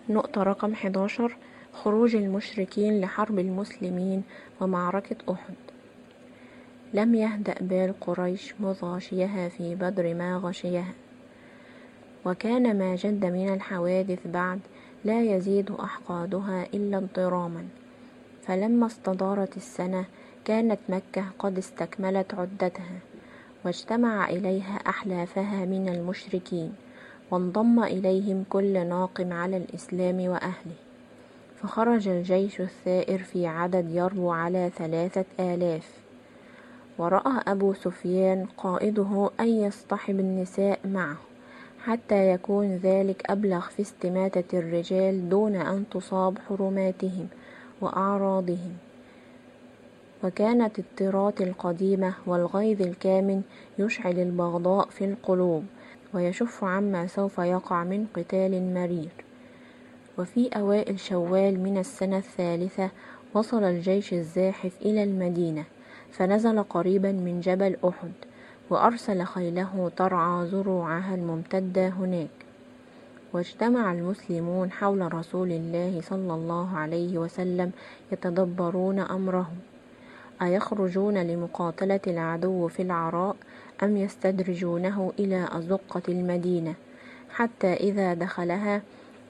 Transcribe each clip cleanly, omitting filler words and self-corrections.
نقطة رقم 11: خروج المشركين لحرب المسلمين ومعركة أحد. لم يهدأ بال قريش مذ غشيها في بدر ما غشيها، وكان ما جد من الحوادث بعد لا يزيد أحقادها إلا اضطراما. فلما استدارت السنة كانت مكة قد استكملت عدتها، واجتمع إليها أحلافها من المشركين، وانضم إليهم كل ناقم على الإسلام وأهله. فخرج الجيش الثائر في عدد يربو على 3000. ورأى أبو سفيان قائده أن يصطحب النساء معه حتى يكون ذلك أبلغ في استماتة الرجال دون أن تصاب حرماتهم وأعراضهم. وكانت الطيرات القديمة والغيظ الكامن يشعل البغضاء في القلوب، ويشف عما سوف يقع من قتال مرير. وفي أوائل شوال من السنة الثالثة وصل الجيش الزاحف إلى المدينة، فنزل قريبا من جبل أحد، وأرسل خيله ترعى زروعها الممتدة هناك. واجتمع المسلمون حول رسول الله صلى الله عليه وسلم يتدبرون أمرهم: أيخرجون لمقاتلة العدو في العراء أم يستدرجونه إلى أزقة المدينة، حتى إذا دخلها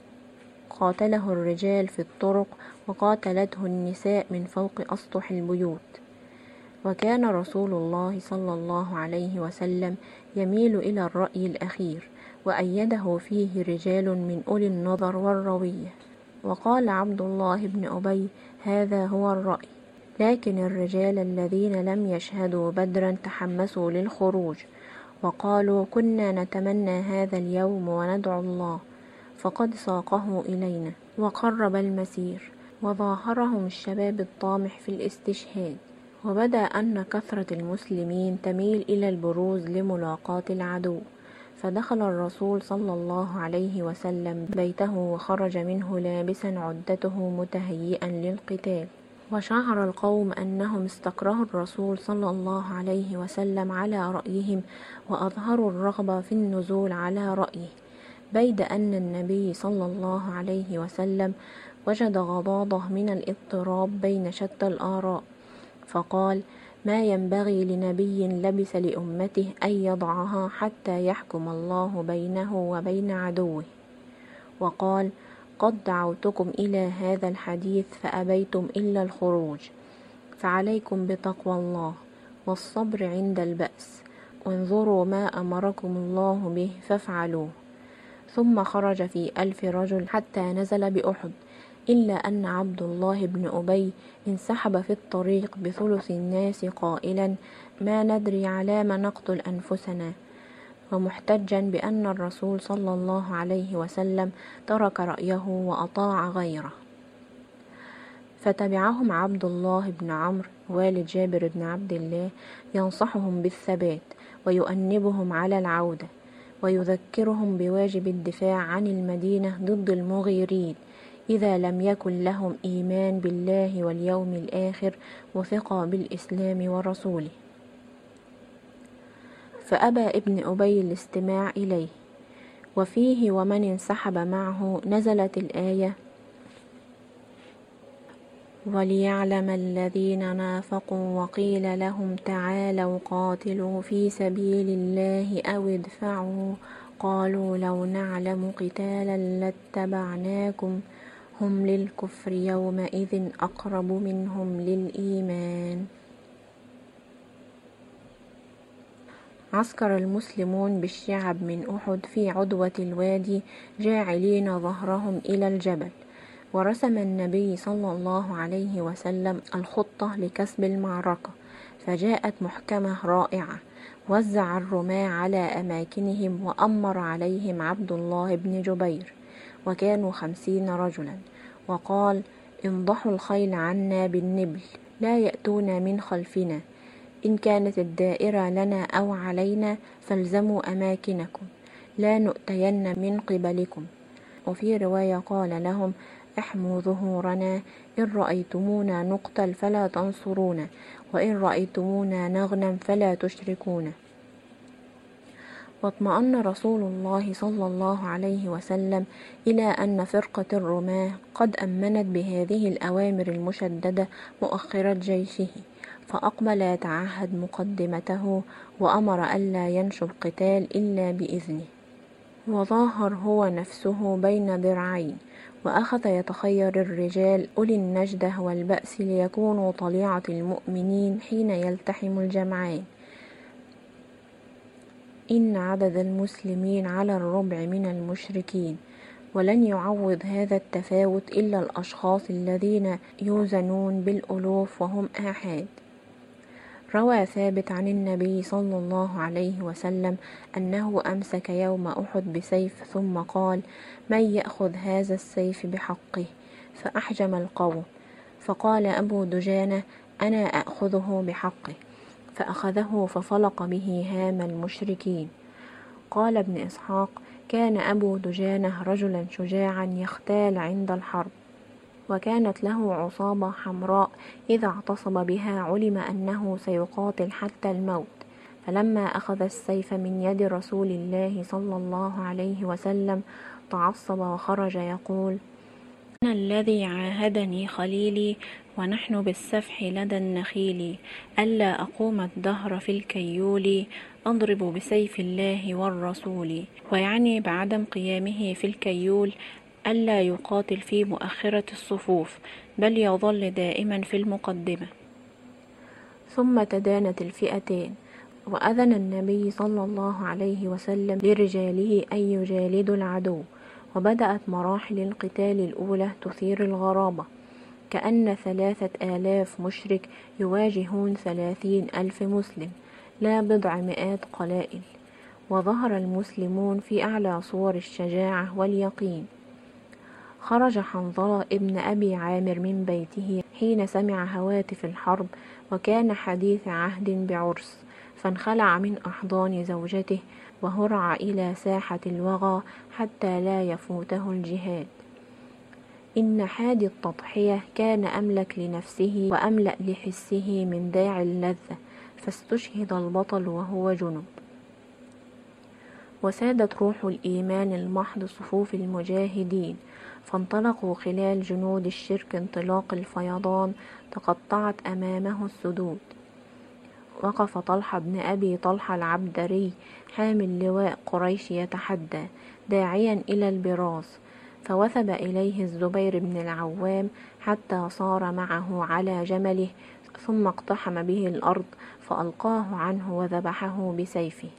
قاتله الرجال في الطرق وقاتلته النساء من فوق أسطح البيوت. وكان رسول الله صلى الله عليه وسلم يميل إلى الرأي الأخير، وأيده فيه رجال من أولي النظر والروية. وقال عبد الله بن أبي: هذا هو الرأي. لكن الرجال الذين لم يشهدوا بدرا تحمسوا للخروج، وقالوا: كنا نتمنى هذا اليوم وندعو الله، فقد ساقه إلينا وقرب المسير. وظاهرهم الشباب الطامح في الاستشهاد. وبدا أن كثرة المسلمين تميل إلى البروز لملاقاة العدو، فدخل الرسول صلى الله عليه وسلم بيته وخرج منه لابسا عدته متهيئا للقتال. وشعر القوم أنهم استكرهوا الرسول صلى الله عليه وسلم على رأيهم، وأظهروا الرغبة في النزول على رأيه، بيد أن النبي صلى الله عليه وسلم وجد غضاضة من الاضطراب بين شتى الآراء، فقال: ما ينبغي لنبي لبث لأمته أن يضعها حتى يحكم الله بينه وبين عدوه. وقال: قد دعوتكم إلى هذا الحديث فأبيتم إلا الخروج، فعليكم بتقوى الله والصبر عند البأس، وانظروا ما أمركم الله به فافعلوه. ثم خرج في 1000 رجل حتى نزل بأحد، إلا أن عبد الله بن أبي انسحب في الطريق بثلث الناس قائلا: ما ندري على ما نقتل أنفسنا، ومحتجا بأن الرسول صلى الله عليه وسلم ترك رأيه وأطاع غيره. فتبعهم عبد الله بن عمرو والد جابر بن عبد الله ينصحهم بالثبات، ويؤنبهم على العودة، ويذكرهم بواجب الدفاع عن المدينة ضد المغيرين إذا لم يكن لهم إيمان بالله واليوم الآخر وثقة بالإسلام ورسوله. فأبى ابن أبي الاستماع إليه. وفيه ومن انسحب معه نزلت الآية: وليعلم الذين نافقوا وقيل لهم تعالوا قاتلوا في سبيل الله أو ادفعوا قالوا لو نعلم قتالا لاتبعناكم هم للكفر يومئذ أقرب منهم للإيمان. عسكر المسلمون بالشعب من أحد في عدوة الوادي جاعلين ظهرهم إلى الجبل. ورسم النبي صلى الله عليه وسلم الخطة لكسب المعركة، فجاءت محكمة رائعة. وزع الرماة على أماكنهم، وأمر عليهم عبد الله بن جبير، وكانوا 50 رجلا، وقال: انضحوا الخيل عنا بالنبل، لا يأتون من خلفنا، إن كانت الدائرة لنا أو علينا فالزموا أماكنكم، لا نؤتين من قبلكم. وفي رواية قال لهم: احموا ظهورنا، إن رأيتمونا نقتل فلا تنصرونا، وإن رأيتمونا نغنم فلا تشركونا. واطمأن رسول الله صلى الله عليه وسلم إلى أن فرقة الرماة قد أمنت بهذه الأوامر المشددة مؤخرة جيشه، فأقبل يتعهد مقدمته، وأمر ألا ينشب قتال إلا بإذنه، وظاهر هو نفسه بين ذراعين، وأخذ يتخير الرجال أولي النجدة والبأس ليكونوا طليعة المؤمنين حين يلتحم الجمعان. إن عدد المسلمين على الربع من المشركين، ولن يعوض هذا التفاوت إلا الأشخاص الذين يوزنون بالألوف وهم آحاد. روى ثابت عن النبي صلى الله عليه وسلم أنه أمسك يوم أحد بسيف ثم قال: من يأخذ هذا السيف بحقه؟ فأحجم القوم، فقال أبو دجانة: أنا أخذه بحقه، فأخذه ففلق به هام المشركين. قال ابن إسحاق: كان أبو دجانة رجلا شجاعا يختال عند الحرب، وكانت له عصابة حمراء إذا اعتصم بها علم أنه سيقاتل حتى الموت، فلما أخذ السيف من يد رسول الله صلى الله عليه وسلم تعصب وخرج يقول: أنا الذي عاهدني خليلي ونحن بالسفح لدى النخيل، ألا أقوم الدهر في الكيول أضرب بسيف الله والرسول. ويعني بعدم قيامه في الكيول ألا يقاتل في مؤخرة الصفوف، بل يظل دائما في المقدمة. ثم تدانت الفئتان، وأذن النبي صلى الله عليه وسلم لرجاله أن يجالدوا العدو، وبدأت مراحل القتال الأولى تثير الغرابة، كأن 3000 مشرك يواجهون 30,000 مسلم، لا بضع مئات قلائل. وظهر المسلمون في أعلى صور الشجاعة واليقين. خرج حنظلة ابن أبي عامر من بيته حين سمع هواتف الحرب، وكان حديث عهد بعرس، فانخلع من أحضان زوجته وهرع إلى ساحة الوغى حتى لا يفوته الجهاد. إن حادي التضحية كان أملك لنفسه وأملأ لحسه من داعي اللذة، فاستشهد البطل وهو جنب. وسادت روح الإيمان المحض صفوف المجاهدين، فانطلقوا خلال جنود الشرك انطلاق الفيضان، تقطعت أمامه السدود. وقف طلحة بن أبي طلحة العبدري حامل لواء قريش يتحدى داعيا إلى البراز، فوثب إليه الزبير بن العوام حتى صار معه على جمله، ثم اقتحم به الأرض فألقاه عنه وذبحه بسيفه.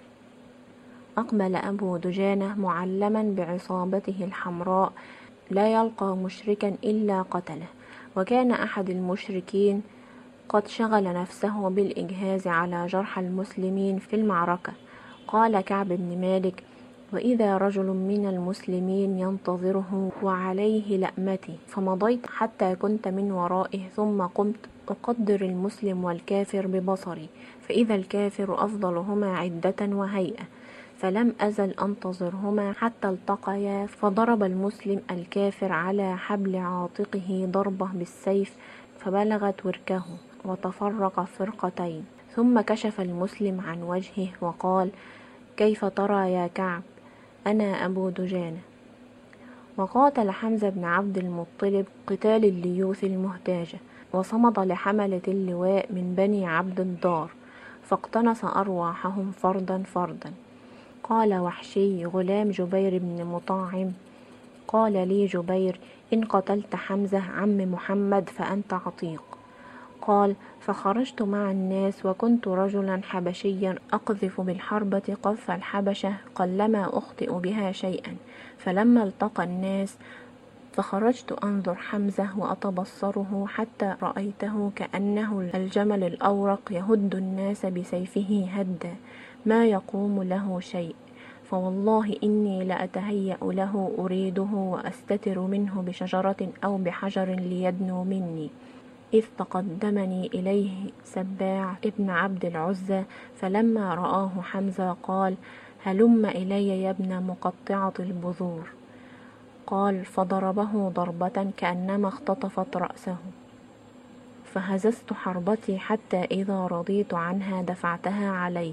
أقبل أبو دجانة معلما بعصابته الحمراء، لا يلقى مشركا إلا قتله، وكان أحد المشركين قد شغل نفسه بالإجهاز على جرحى المسلمين في المعركة. قال كعب بن مالك: وإذا رجل من المسلمين ينتظره وعليه لأمتي، فمضيت حتى كنت من ورائه، ثم قمت أقدر المسلم والكافر ببصري، فإذا الكافر أفضلهما عدة وهيئة، فلم أزل أنتظرهما حتى التقيا، فضرب المسلم الكافر على حبل عاتقه ضربة بالسيف فبلغت وركه وتفرق فرقتين، ثم كشف المسلم عن وجهه وقال: كيف ترى يا كعب؟ أنا أبو دجانة. وقاتل حمزة بن عبد المطلب قتال الليوث المهتاجة، وصمد لحملة اللواء من بني عبد الدار، فاقتنص أرواحهم فردا فردا. قال وحشي غلام جبير بن مطاعم: قال لي جبير: إن قتلت حمزة عم محمد فأنت عتيق. قال: فخرجت مع الناس، وكنت رجلا حبشيا أقذف بالحربة قذف الحبشة قلما أخطئ بها شيئا، فلما التقى الناس فخرجت أنظر حمزة وأتبصره حتى رأيته كأنه الجمل الأورق يهد الناس بسيفه هدا ما يقوم له شيء، فوالله إني لأتهيأ له أريده وأستتر منه بشجرة أو بحجر ليدنو مني، إذ تقدمني إليه سباع ابن عبد العزى، فلما رآه حمزة قال: هلم إلي يا ابن مقطعة البذور. قال: فضربه ضربة كأنما اختطفت رأسه، فهززت حربتي حتى إذا رضيت عنها دفعتها عليه،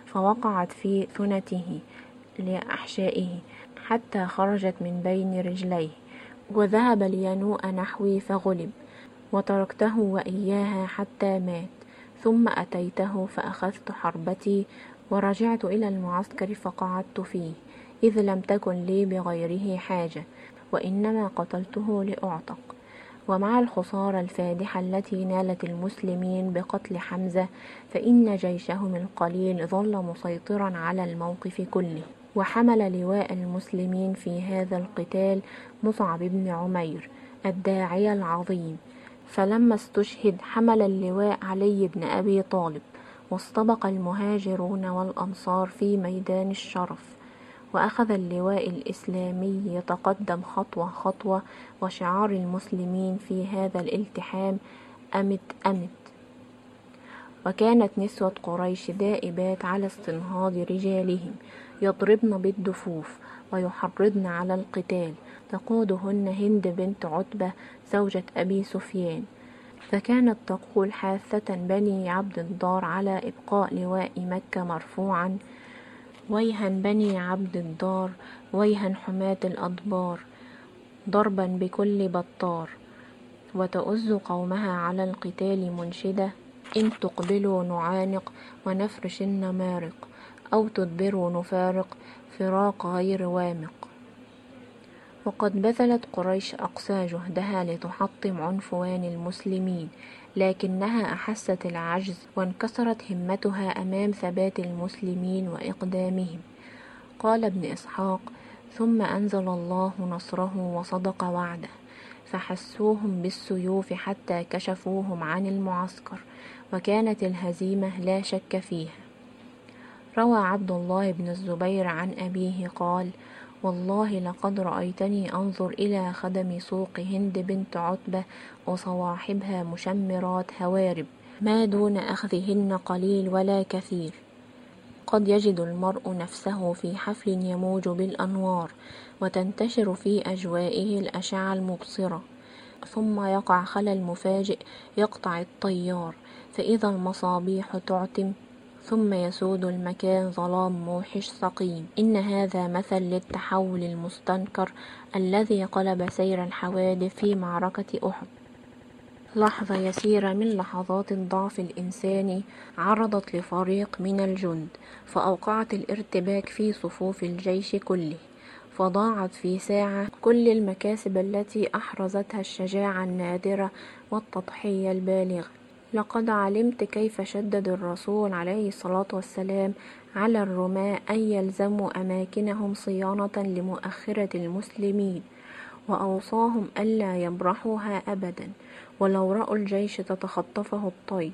فوقعت في ثنته لأحشائه حتى خرجت من بين رجليه، وذهب لينوء نحوي فغلب، وتركته وإياها حتى مات. ثم أتيته فأخذت حربتي ورجعت إلى المعسكر فقعدت فيه، إذ لم تكن لي بغيره حاجة، وإنما قتلته لأعتق. ومع الخسارة الفادحة التي نالت المسلمين بقتل حمزة، فإن جيشهم القليل ظل مسيطرا على الموقف كله. وحمل لواء المسلمين في هذا القتال مصعب بن عمير الداعية العظيم، فلما استشهد حمل اللواء علي بن أبي طالب، واستبق المهاجرون والأنصار في ميدان الشرف، وأخذ اللواء الإسلامي يتقدم خطوة خطوة، وشعار المسلمين في هذا الالتحام أمت أمت. وكانت نسوة قريش دائبات على استنهاض رجالهم، يضربن بالدفوف ويحرضن على القتال، تقودهن هند بنت عتبة زوجة أبي سفيان، فكانت تقول حاثة بني عبد الدار على إبقاء لواء مكة مرفوعا: ويها بني عبد الدار، ويها حماة الأدبار، ضربا بكل بطار. وتؤز قومها على القتال منشدة: إن تقبلوا نعانق ونفرش النمارق، أو تدبروا نفارق فراق غير وامق. وقد بذلت قريش أقصى جهدها لتحطم عنفوان المسلمين، لكنها أحست العجز وانكسرت همتها أمام ثبات المسلمين وإقدامهم. قال ابن إسحاق: ثم أنزل الله نصره وصدق وعده، فحسوهم بالسيوف حتى كشفوهم عن المعسكر، وكانت الهزيمة لا شك فيها. روى عبد الله بن الزبير عن أبيه قال: والله لقد رأيتني أنظر إلى خدم سوق هند بنت عتبة وصواحبها مشمرات هوارب، ما دون أخذهن قليل ولا كثير. قد يجد المرء نفسه في حفل يموج بالأنوار، وتنتشر في أجوائه الأشعة المبصرة، ثم يقع خلل مفاجئ يقطع الطيار، فإذا المصابيح تعتم، ثم يسود المكان ظلام موحش سقيم. إن هذا مثل للتحول المستنكر الذي قلب سير الحوادث في معركة أحد. لحظة يسيرة من لحظات الضعف الإنساني عرضت لفريق من الجند، فأوقعت الارتباك في صفوف الجيش كله، فضاعت في ساعة كل المكاسب التي أحرزتها الشجاعة النادرة والتضحية البالغة. لقد علمت كيف شدد الرسول عليه الصلاة والسلام على الرماة أن يلزموا أماكنهم صيانة لمؤخرة المسلمين، وأوصاهم ألا يبرحوها أبدا ولو رأوا الجيش تتخطفه الطير.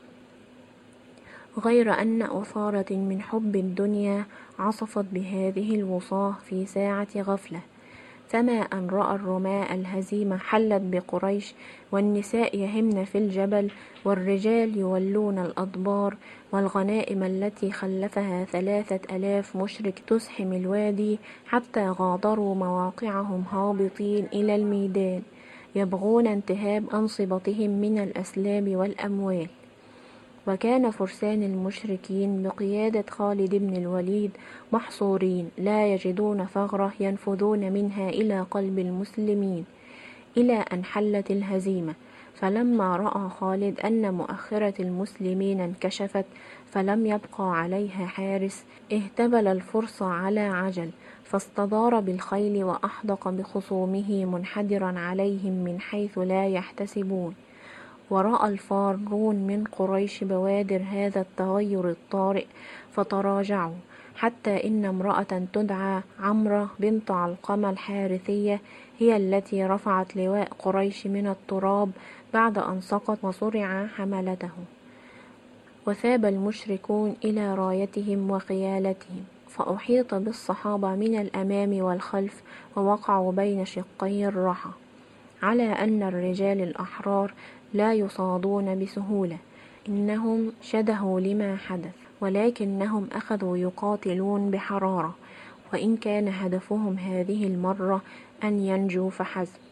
غير أن أثارة من حب الدنيا عصفت بهذه الوصاة في ساعة غفلة، فما أن رأى الرماة الهزيمة حلت بقريش، والنساء يهمن في الجبل، والرجال يولون الأدبار، والغنائم التي خلفها 3000 مشرك تزحم الوادي، حتى غادروا مواقعهم هابطين إلى الميدان، يبغون انتهاب أنصبتهم من الأسلام والأموال. وكان فرسان المشركين بقيادة خالد بن الوليد محصورين، لا يجدون ثغرة ينفذون منها إلى قلب المسلمين، إلى أن حلت الهزيمة. فلما رأى خالد أن مؤخرة المسلمين انكشفت فلم يبقى عليها حارس، اهتبل الفرس على عجل، فاستدار بالخيل وأحدق بخصومه منحدرا عليهم من حيث لا يحتسبون. ورأى الفارون من قريش بوادر هذا التغير الطارئ فتراجعوا، حتى إن امرأة تدعى عمرة بنت علقمة الحارثية هي التي رفعت لواء قريش من التراب بعد أن سقط وصرع حملته. وثاب المشركون إلى رايتهم وخيالتهم، فأحيط بالصحابة من الأمام والخلف، ووقعوا بين شقي الرحى، على أن الرجال الأحرار لا يصادون بسهولة. إنهم شدهوا لما حدث، ولكنهم أخذوا يقاتلون بحرارة، وإن كان هدفهم هذه المرة أن ينجوا فحسب.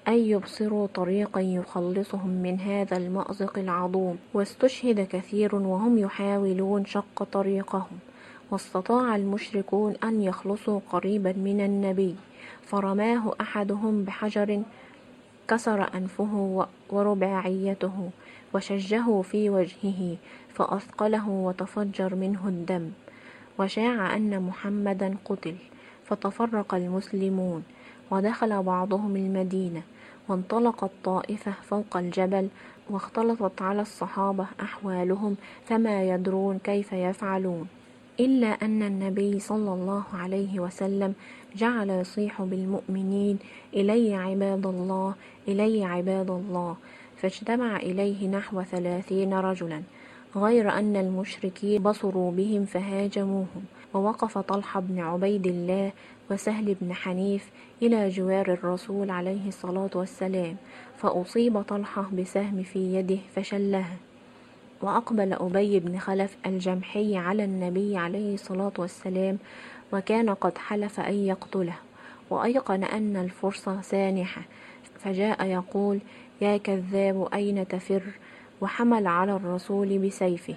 أن يبصروا طريقا يخلصهم من هذا المأزق العظيم. واستشهد كثير وهم يحاولون شق طريقهم، واستطاع المشركون أن يخلصوا قريبا من النبي، فرماه أحدهم بحجر كسر أنفه ورباعيته، وشجه في وجهه فأثقله وتفجر منه الدم. وشاع أن محمدا قتل، فتفرق المسلمون، ودخل بعضهم المدينة، وانطلقت طائفة فوق الجبل، واختلطت على الصحابة أحوالهم فما يدرون كيف يفعلون، إلا أن النبي صلى الله عليه وسلم جعل يصيح بالمؤمنين: إلي عباد الله، إلي عباد الله. فاجتمع إليه نحو 30 رجلا، غير أن المشركين بصروا بهم فهاجموهم. ووقف طلحة بن عبيد الله وسهل بن حنيف إلى جوار الرسول عليه الصلاة والسلام، فأصيب طلحة بسهم في يده فشلها. وأقبل أبي بن خلف الجمحي على النبي عليه الصلاة والسلام، وكان قد حلف أن يقتله، وأيقن أن الفرصة سانحة، فجاء يقول: يا كذاب أين تفر؟ وحمل على الرسول بسيفه.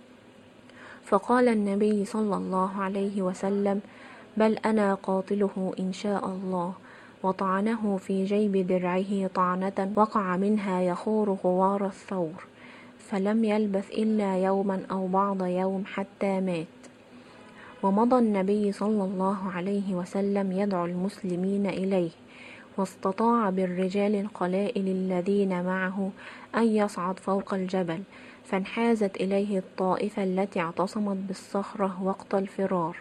فقال النبي صلى الله عليه وسلم: بل أنا قاتله إن شاء الله. وطعنه في جيب درعه طعنة وقع منها يخور غوار الثور، فلم يلبث إلا يوما أو بعض يوم حتى مات. ومضى النبي صلى الله عليه وسلم يدعو المسلمين إليه، واستطاع بالرجال القلائل الذين معه أن يصعد فوق الجبل، فانحازت إليه الطائفة التي اعتصمت بالصخرة وقت الفرار.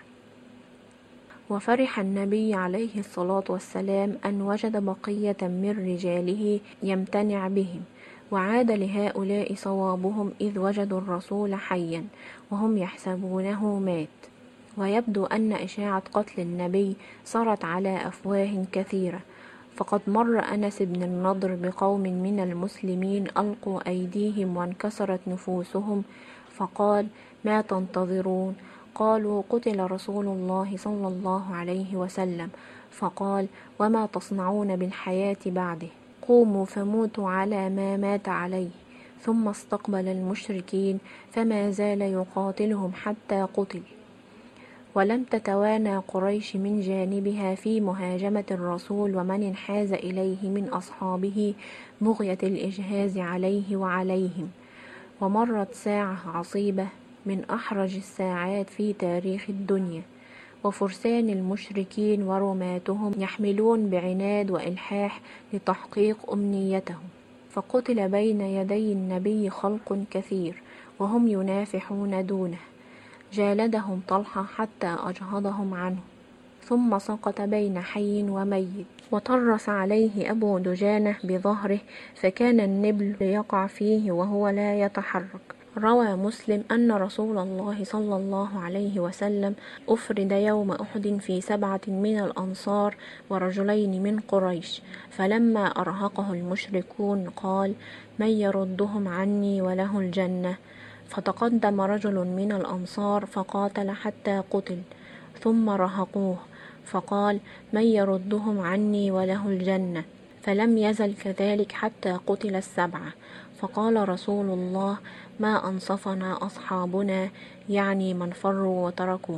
وفرح النبي عليه الصلاة والسلام أن وجد بقية من رجاله يمتنع بهم، وعاد لهؤلاء صوابهم إذ وجدوا الرسول حيا وهم يحسبونه مات. ويبدو أن إشاعة قتل النبي سرت على أفواه كثيرة، فقد مر أنس بن النضر بقوم من المسلمين ألقوا أيديهم وانكسرت نفوسهم، فقال: ما تنتظرون؟ قالوا: قتل رسول الله صلى الله عليه وسلم. فقال: وما تصنعون بالحياة بعده؟ قوموا فموتوا على ما مات عليه. ثم استقبل المشركين فما زال يقاتلهم حتى قتل. ولم تتوانى قريش من جانبها في مهاجمة الرسول ومن انحاز إليه من أصحابه بغية الإجهاز عليه وعليهم. ومرت ساعة عصيبة من أحرج الساعات في تاريخ الدنيا، وفرسان المشركين ورماتهم يحملون بعناد وإلحاح لتحقيق أمنيتهم، فقتل بين يدي النبي خلق كثير وهم ينافحون دونه. جالدهم طلحة حتى أجهضهم عنه، ثم سقط بين حي وميت، وطرس عليه أبو دجانة بظهره، فكان النبل يقع فيه وهو لا يتحرك. روى مسلم أن رسول الله صلى الله عليه وسلم أفرد يوم أحد في 7 من الأنصار ورجلين من قريش، فلما أرهقه المشركون قال: من يردهم عني وله الجنة؟ فتقدم رجل من الأنصار فقاتل حتى قتل، ثم رهقوه فقال: من يردهم عني وله الجنة؟ فلم يزل كذلك حتى قتل 7. فقال رسول الله: ما أنصفنا أصحابنا، يعني من فروا وتركوه.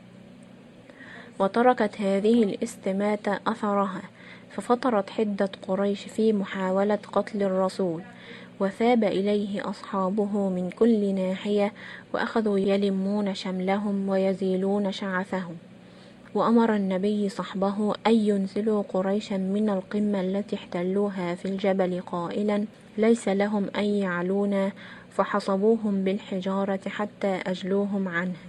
وتركت هذه الاستماتة أثرها، ففطرت حدة قريش في محاولة قتل الرسول، وثاب إليه أصحابه من كل ناحية، وأخذوا يلمون شملهم ويزيلون شعثهم. وأمر النبي صحبه أن ينزلوا قريشا من القمة التي احتلوها في الجبل قائلا: ليس لهم أن يعلونا، فحصبوهم بالحجارة حتى أجلوهم عنها.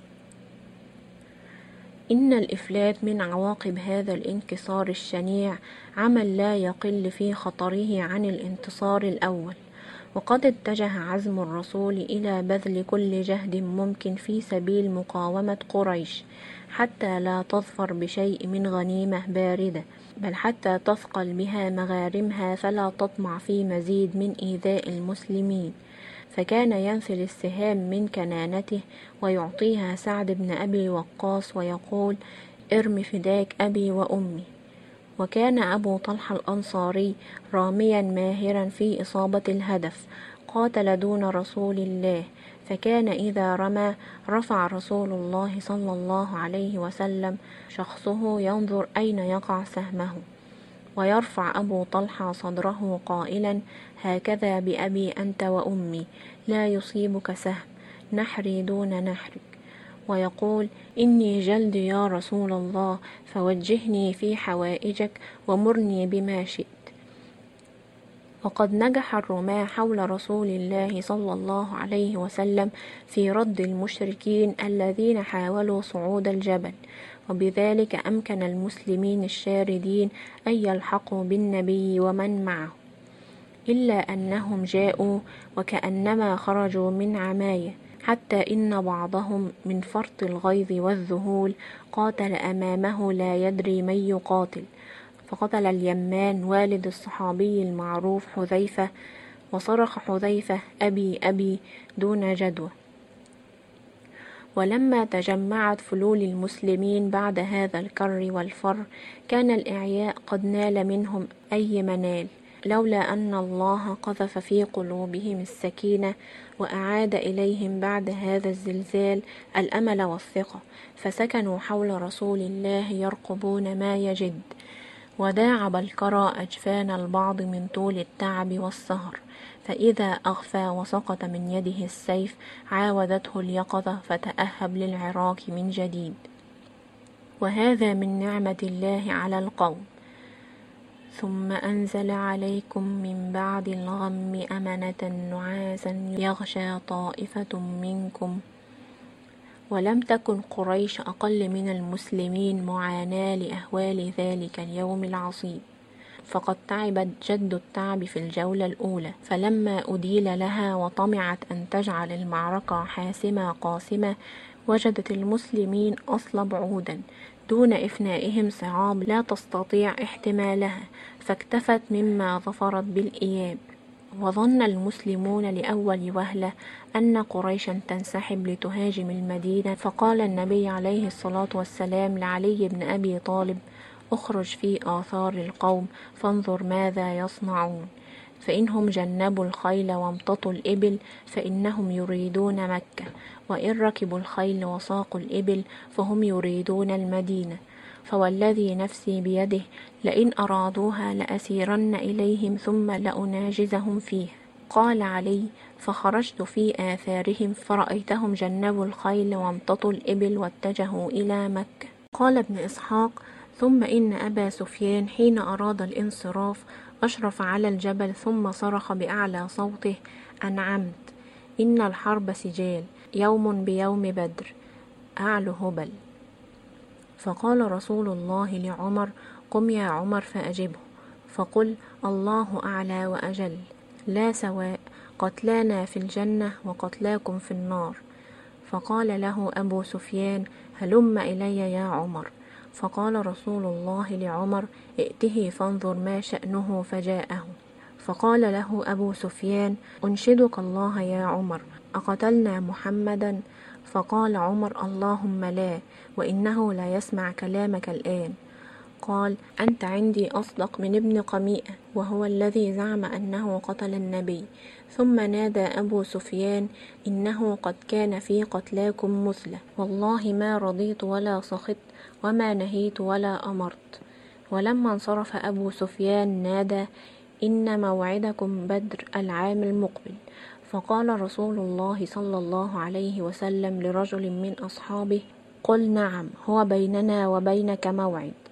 إن الإفلات من عواقب هذا الانكسار الشنيع عمل لا يقل في خطره عن الانتصار الأول، وقد اتجه عزم الرسول إلى بذل كل جهد ممكن في سبيل مقاومة قريش، حتى لا تظفر بشيء من غنيمة باردة، بل حتى تثقل بها مغارمها فلا تطمع في مزيد من إيذاء المسلمين. فكان ينثل السهام من كنانته ويعطيها سعد بن أبي وقاص ويقول: ارم فداك أبي وأمي. وكان أبو طلحة الأنصاري راميا ماهرا في إصابة الهدف، قاتل دون رسول الله، فكان إذا رمى رفع رسول الله صلى الله عليه وسلم شخصه ينظر أين يقع سهمه، ويرفع أبو طلحة صدره قائلا: هكذا بأبي أنت وأمي، لا يصيبك سهم، نحري دون نحرك، ويقول: إني جلد يا رسول الله، فوجهني في حوائجك ومرني بما شئت. وقد نجح الرماة حول رسول الله صلى الله عليه وسلم في رد المشركين الذين حاولوا صعود الجبل، وبذلك أمكن المسلمين الشاردين أن يلحقوا بالنبي ومن معه، إلا أنهم جاءوا وكأنما خرجوا من عماية، حتى إن بعضهم من فرط الغيظ والذهول قاتل أمامه لا يدري من يقاتل، فقتل اليمان والد الصحابي المعروف حذيفة، وصرخ حذيفة: أبي أبي دون جدوى. ولما تجمعت فلول المسلمين بعد هذا الكر والفر، كان الإعياء قد نال منهم أي منال، لولا أن الله قذف في قلوبهم السكينة، وأعاد إليهم بعد هذا الزلزال الأمل والثقة، فسكنوا حول رسول الله يرقبون ما يجد. وداعب الكرى أجفان البعض من طول التعب والسهر، فإذا أغفى وسقط من يده السيف عاودته اليقظة، فتأهب للعراك من جديد. وهذا من نعمة الله على القوم. ثم أنزل عليكم من بعد الغم أمنة نعاسا يغشى طائفة منكم. ولم تكن قريش أقل من المسلمين معاناة لأهوال ذلك اليوم العصيب، فقد تعبت جد التعب في الجولة الأولى، فلما أديل لها وطمعت أن تجعل المعركة حاسمة قاسمة، وجدت المسلمين أصلب عودا دون إفنائهم صعاب لا تستطيع احتمالها، فاكتفت مما ظفرت بالإياب. وظن المسلمون لأول وهلة أن قريشا تنسحب لتهاجم المدينة، فقال النبي عليه الصلاة والسلام لعلي بن أبي طالب: اخرج في آثار القوم فانظر ماذا يصنعون، فإنهم جنبوا الخيل وامتطوا الإبل فإنهم يريدون مكة، وإن ركبوا الخيل وساقوا الإبل فهم يريدون المدينة، فوالذي نفسي بيده لئن أرادوها لأسيرن إليهم ثم لأناجزهم فيه. قال علي: فخرجت في آثارهم فرأيتهم جنبوا الخيل وامتطوا الإبل واتجهوا إلى مكة. قال ابن إسحاق: ثم إن أبا سفيان حين أراد الانصراف أشرف على الجبل ثم صرخ بأعلى صوته: أنعمت، إن الحرب سجال، يوم بيوم بدر، أعلى هبل. فقال رسول الله لعمر: قم يا عمر فأجبه، فقل: الله أعلى وأجل، لا سواء، قتلانا في الجنة وقتلاكم في النار. فقال له أبو سفيان: هلم إلي يا عمر. فقال رسول الله لعمر: ائته فانظر ما شأنه، فجاءه. فقال له أبو سفيان: أنشدك الله يا عمر، أقتلنا محمدا؟ فقال عمر: اللهم لا، وإنه لا يسمع كلامك الآن. قال: أنت عندي أصدق من ابن قميئة، وهو الذي زعم أنه قتل النبي. ثم نادى أبو سفيان: إنه قد كان في قتلاكم مثلة، والله ما رضيت ولا سخطت، وما نهيت ولا أمرت. ولما انصرف أبو سفيان نادى: إن موعدكم بدر العام المقبل. فقال رسول الله صلى الله عليه وسلم لرجل من أصحابه: قل نعم، هو بيننا وبينك موعد.